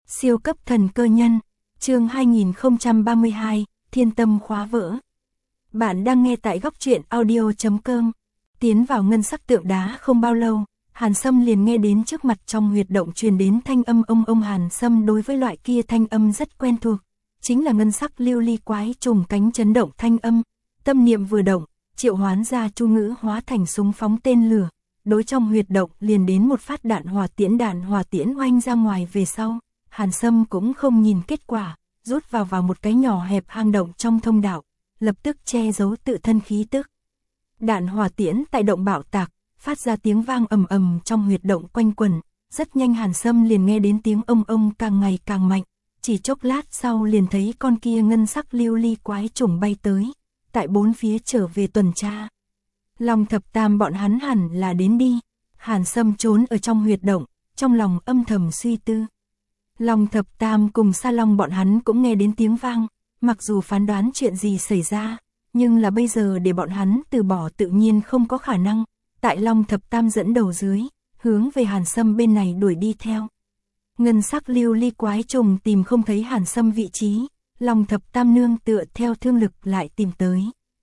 Siêu cấp thần cơ nhân, chương 2032, thiên tâm khóa vỡ. Bạn đang nghe tại góc truyện audio.com. Tiến vào ngân sắc tượng đá không bao lâu, Hàn Sâm liền nghe đến trước mặt trong huyệt động truyền đến thanh âm ông. Hàn Sâm đối với loại kia thanh âm rất quen thuộc, chính là ngân sắc lưu ly quái trùng cánh chấn động thanh âm. Tâm niệm vừa động, triệu hoán ra chu ngữ hóa thành súng phóng tên lửa, đối trong huyệt động liền đến một phát đạn hỏa tiễn oanh ra ngoài về sau. Hàn Sâm cũng không nhìn kết quả, rút vào một cái nhỏ hẹp hang động trong thông đạo, lập tức che giấu tự thân khí tức. Đạn hỏa tiễn tại động bạo tạc, phát ra tiếng vang ầm trong huyệt động quanh quẩn, rất nhanh Hàn Sâm liền nghe đến tiếng ông càng ngày càng mạnh, chỉ chốc lát sau liền thấy con kia ngân sắc lưu ly quái trùng bay tới, tại bốn phía trở về tuần tra. Long Thập Tam bọn hắn hẳn là đến đi. Hàn Sâm trốn ở trong huyệt động, trong lòng âm thầm suy tư. Long Thập Tam cùng Sa Long bọn hắn cũng nghe đến tiếng vang, mặc dù phán đoán chuyện gì xảy ra, nhưng là bây giờ để bọn hắn từ bỏ tự nhiên không có khả năng. Tại Long Thập Tam dẫn đầu dưới, hướng về Hàn Sâm bên này đuổi đi theo. Ngân sắc lưu ly quái trùng tìm không thấy Hàn Sâm vị trí, Long Thập Tam nương tựa theo thương lực lại tìm tới.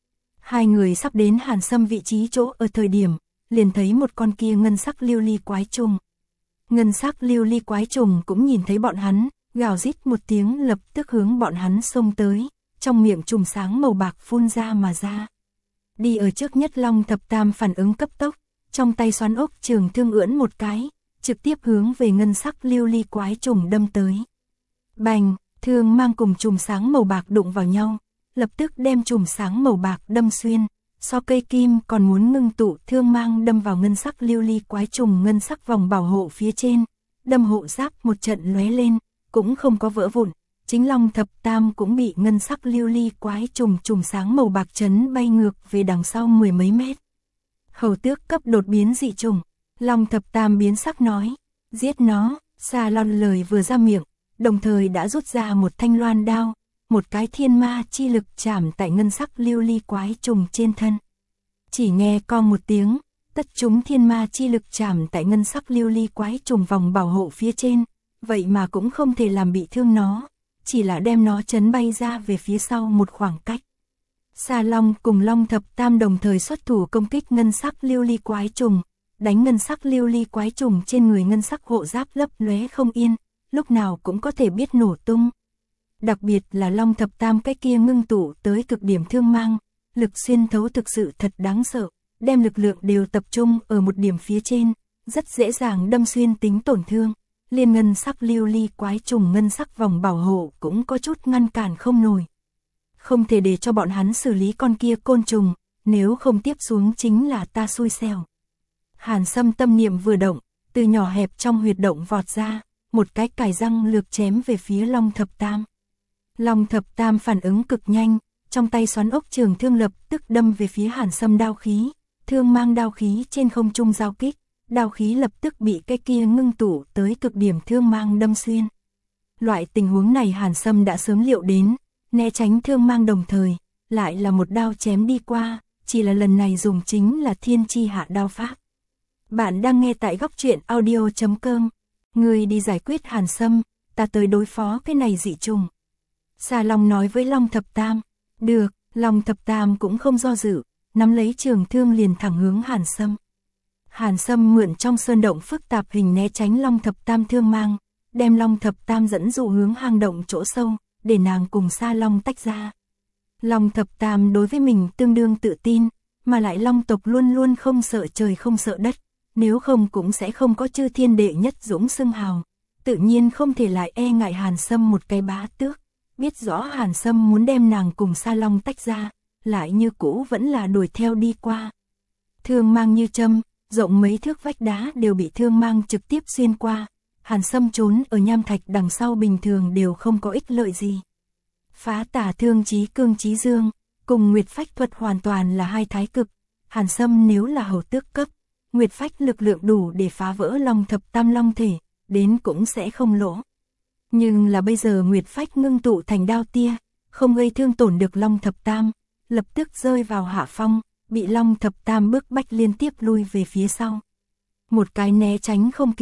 Hai người sắp đến Hàn Sâm vị trí chỗ ở thời điểm, liền thấy một con kia ngân sắc lưu ly quái trùng. Ngân sắc lưu ly quái trùng cũng nhìn thấy bọn hắn, gào rít một tiếng lập tức hướng bọn hắn xông tới, trong miệng chùm sáng màu bạc phun ra mà ra. Đi ở trước nhất Long Thập Tam phản ứng cấp tốc, trong tay xoắn ốc trường thương ưỡn một cái, trực tiếp hướng về ngân sắc lưu ly quái trùng đâm tới. Bành, thương mang cùng chùm sáng màu bạc đụng vào nhau, lập tức đem chùm sáng màu bạc đâm xuyên, so cây kim còn muốn ngưng tụ thương mang đâm vào ngân sắc lưu ly quái trùng ngân sắc vòng bảo hộ phía trên, đâm hộ giáp một trận lóe lên, cũng không có vỡ vụn, chính Long Thập Tam cũng bị ngân sắc lưu ly quái trùng chùm sáng màu bạc chấn bay ngược về đằng sau mười mấy mét. Hầu tước cấp đột biến dị trùng, Long Thập Tam biến sắc nói, giết nó. Sa Long lời vừa ra miệng, đồng thời đã rút ra một thanh loan đao, một cái thiên ma chi lực chạm tại ngân sắc lưu ly quái trùng trên thân. Chỉ nghe con một tiếng, tất chúng thiên ma chi lực chạm tại ngân sắc lưu ly quái trùng vòng bảo hộ phía trên, vậy mà cũng không thể làm bị thương nó, chỉ là đem nó chấn bay ra về phía sau một khoảng cách. Sa Long cùng Long Thập Tam đồng thời xuất thủ công kích ngân sắc lưu ly quái trùng, đánh ngân sắc lưu ly quái trùng trên người ngân sắc hộ giáp lấp lóe không yên, lúc nào cũng có thể biết nổ tung. Đặc biệt là Long Thập Tam cái kia ngưng tụ tới cực điểm thương mang, lực xuyên thấu thực sự thật đáng sợ, đem lực lượng đều tập trung ở một điểm phía trên, rất dễ dàng đâm xuyên tính tổn thương. Liên ngân sắc lưu ly quái trùng ngân sắc vòng bảo hộ cũng có chút ngăn cản không nổi. Không thể để cho bọn hắn xử lý con kia côn trùng, nếu không tiếp xuống chính là ta xui xẻo. Hàn Sâm tâm niệm vừa động, từ nhỏ hẹp trong huyệt động vọt ra, một cái cài răng lược chém về phía Long Thập Tam. Long Thập Tam phản ứng cực nhanh, trong tay xoắn ốc trường thương lập tức đâm về phía Hàn Sâm đao khí, thương mang đao khí trên không trung giao kích, đao khí lập tức bị cái kia ngưng tụ tới cực điểm thương mang đâm xuyên. Loại tình huống này Hàn Sâm đã sớm liệu đến, né tránh thương mang đồng thời, lại là một đao chém đi qua, chỉ là lần này dùng chính là thiên chi hạ đao pháp. Bạn đang nghe tại góc truyện audio.com. Người đi giải quyết Hàn Sâm, ta tới đối phó cái này dị trùng. Sa Long nói với Long Thập Tam. Được, Long Thập Tam cũng không do dự, nắm lấy trường thương liền thẳng hướng Hàn Sâm. Hàn Sâm mượn trong sơn động phức tạp hình né tránh Long Thập Tam thương mang, đem Long Thập Tam dẫn dụ hướng hang động chỗ sâu, để nàng cùng Sa Long tách ra. Long Thập Tam đối với mình tương đương tự tin, mà lại Long tộc luôn luôn không sợ trời không sợ đất, nếu không cũng sẽ không có chư thiên đệ nhất dũng xưng hào, tự nhiên không thể lại e ngại Hàn Sâm một cái bá tước. Biết rõ Hàn Sâm muốn đem nàng cùng Sa Long tách ra, lại như cũ vẫn là đuổi theo đi qua. Thương mang như châm, rộng mấy thước vách đá đều bị thương mang trực tiếp xuyên qua. Hàn Sâm trốn ở nham thạch đằng sau bình thường đều không có ích lợi gì. Phá tà thương chí cương chí dương, cùng Nguyệt Phách thuật hoàn toàn là hai thái cực. Hàn Sâm nếu là hầu tước cấp, Nguyệt Phách lực lượng đủ để phá vỡ Long Thập Tam long thể, đến cũng sẽ không lỗ. Nhưng là bây giờ Nguyệt Phách ngưng tụ thành đao tia, không gây thương tổn được Long Thập Tam, lập tức rơi vào hạ phong, bị Long Thập Tam bức bách liên tiếp lui về phía sau. Một cái né tránh không kịp,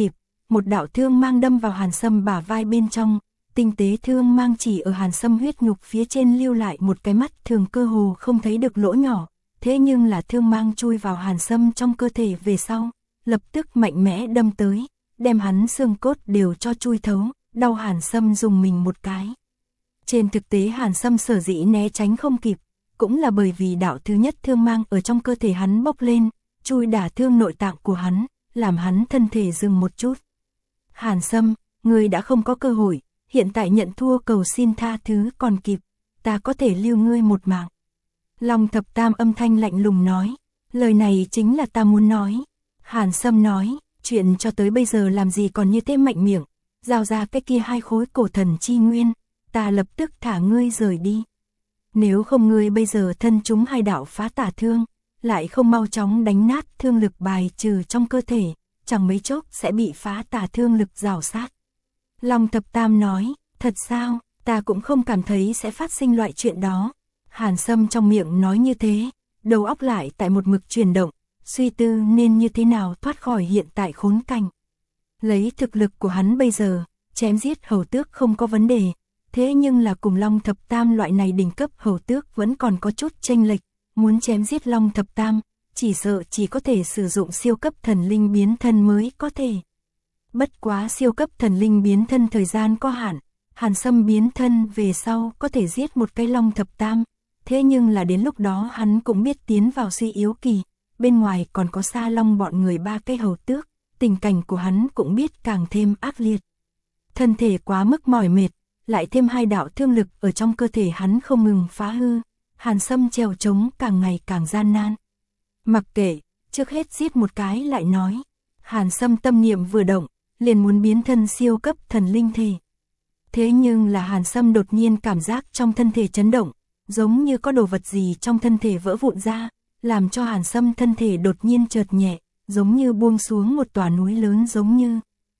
một đạo thương mang đâm vào Hàn Sâm bả vai bên trong, tinh tế thương mang chỉ ở Hàn Sâm huyết nhục phía trên lưu lại một cái mắt thường cơ hồ không thấy được lỗ nhỏ, thế nhưng là thương mang chui vào Hàn Sâm trong cơ thể về sau, lập tức mạnh mẽ đâm tới, đem hắn xương cốt đều cho chui thấu, đau Hàn Sâm dùng mình một cái. Trên thực tế Hàn Sâm sở dĩ né tránh không kịp, cũng là bởi vì đạo thứ nhất thương mang ở trong cơ thể hắn bốc lên, chui đả thương nội tạng của hắn, làm hắn thân thể dừng một chút. Hàn Sâm, ngươi đã không có cơ hội, hiện tại nhận thua cầu xin tha thứ còn kịp, ta có thể lưu ngươi một mạng. Long Thập Tam âm thanh lạnh lùng nói, lời này chính là ta muốn nói. Hàn Sâm nói, chuyện cho tới bây giờ làm gì còn như thế mạnh miệng, giao ra cái kia 2 khối cổ thần chi nguyên, ta lập tức thả ngươi rời đi. Nếu không ngươi bây giờ thân chúng 2 đạo phá tà thương, lại không mau chóng đánh nát thương lực bài trừ trong cơ thể, chẳng mấy chốc sẽ bị phá tà thương lực rào sát. Long Thập Tam nói, thật sao, ta cũng không cảm thấy sẽ phát sinh loại chuyện đó. Hàn Sâm trong miệng nói như thế, đầu óc lại tại một mực chuyển động, suy tư nên như thế nào thoát khỏi hiện tại khốn cảnh. Lấy thực lực của hắn bây giờ, chém giết hầu tước không có vấn đề, thế nhưng là cùng Long Thập Tam loại này đỉnh cấp hầu tước vẫn còn có chút chênh lệch, muốn chém giết Long Thập Tam, chỉ sợ chỉ có thể sử dụng siêu cấp thần linh biến thân mới có thể. Bất quá siêu cấp thần linh biến thân thời gian có hạn, Hàn Sâm biến thân về sau có thể giết một cái Long Thập Tam, thế nhưng là đến lúc đó hắn cũng biết tiến vào suy yếu kỳ, bên ngoài còn có Sa Long bọn người 3 cái hầu tước, tình cảnh của hắn cũng biết càng thêm ác liệt. Thân thể quá mức mỏi mệt, lại thêm 2 đạo thương lực ở trong cơ thể hắn không ngừng phá hư, Hàn Sâm trèo trống càng ngày càng gian nan. Mặc kệ, trước hết giết một cái lại nói. Hàn Sâm tâm niệm vừa động, liền muốn biến thân siêu cấp thần linh thể. Thế nhưng là Hàn Sâm đột nhiên cảm giác trong thân thể chấn động, giống như có đồ vật gì trong thân thể vỡ vụn ra, làm cho Hàn Sâm thân thể đột nhiên chợt nhẹ, giống như buông xuống một tòa núi lớn giống như.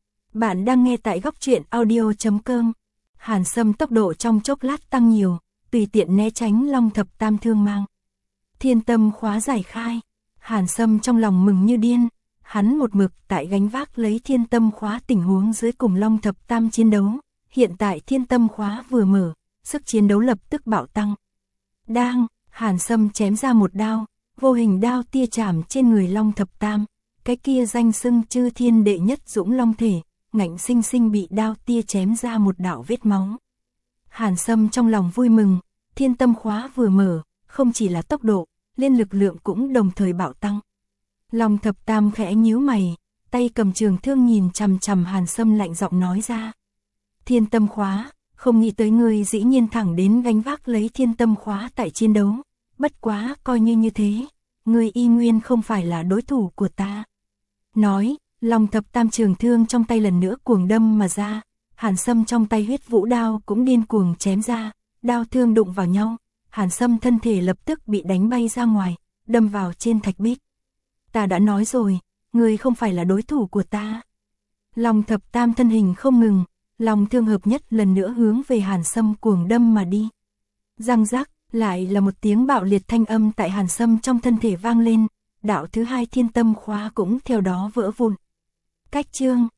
Bạn đang nghe tại góc truyện audio.com. Hàn Sâm tốc độ trong chốc lát tăng nhiều, tùy tiện né tránh Long Thập Tam thương mang. Thiên tâm khóa giải khai, Hàn Sâm trong lòng mừng như điên, hắn một mực tại gánh vác lấy thiên tâm khóa tình huống dưới cùng Long Thập Tam chiến đấu, hiện tại thiên tâm khóa vừa mở, sức chiến đấu lập tức bạo tăng. Đang, Hàn Sâm chém ra một đao, vô hình đao tia chạm trên người Long Thập Tam, cái kia danh xưng chư thiên đệ nhất dũng long thể, ngạnh sinh sinh bị đao tia chém ra một đạo vết máu. Hàn Sâm trong lòng vui mừng, thiên tâm khóa vừa mở, không chỉ là tốc độ, liên lực lượng cũng đồng thời bạo tăng. Long Thập Tam khẽ nhíu mày, tay cầm trường thương nhìn chằm chằm Hàn Sâm lạnh giọng nói ra. Thiên tâm khóa, không nghĩ tới ngươi dĩ nhiên thẳng đến gánh vác lấy thiên tâm khóa tại chiến đấu, bất quá coi như thế, ngươi y nguyên không phải là đối thủ của ta. Nói, Long Thập Tam trường thương trong tay lần nữa cuồng đâm mà ra, Hàn Sâm trong tay huyết vũ đao cũng điên cuồng chém ra, đao thương đụng vào nhau, Hàn Sâm thân thể lập tức bị đánh bay ra ngoài, đâm vào trên thạch bích. Ta đã nói rồi, ngươi không phải là đối thủ của ta. Long Thập Tam thân hình không ngừng, lòng thương hợp nhất lần nữa hướng về Hàn Sâm cuồng đâm mà đi. Răng rắc, lại là một tiếng bạo liệt thanh âm tại Hàn Sâm trong thân thể vang lên, đạo thứ 2 thiên tâm khóa cũng theo đó vỡ vụn. Cách chương